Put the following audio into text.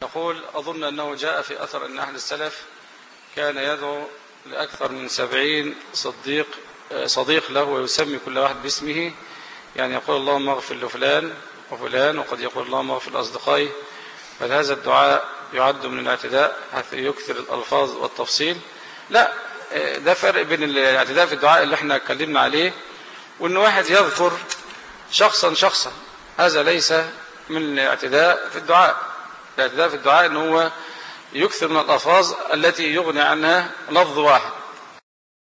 يقول أظن أنه جاء في أثر أن أهل السلف كان يدعو لأكثر من 70 صديق له ويسمي كل واحد باسمه، يعني يقول اللهم اغفر لفلان وفلان، وقد يقول اللهم اغفر لأصدقائي. فهذا الدعاء يعد من الاعتداء حيث يكثر الألفاظ والتفصيل؟ لا، ده فرق بين الاعتداء في الدعاء اللي احنا اتكلمنا عليه وأن واحد يذكر شخصا، هذا ليس من الاعتداء في الدعاء. الاعتداء في الدعاء أنه هو يكثر من الألفاظ التي يغني عنها لفظ واحد.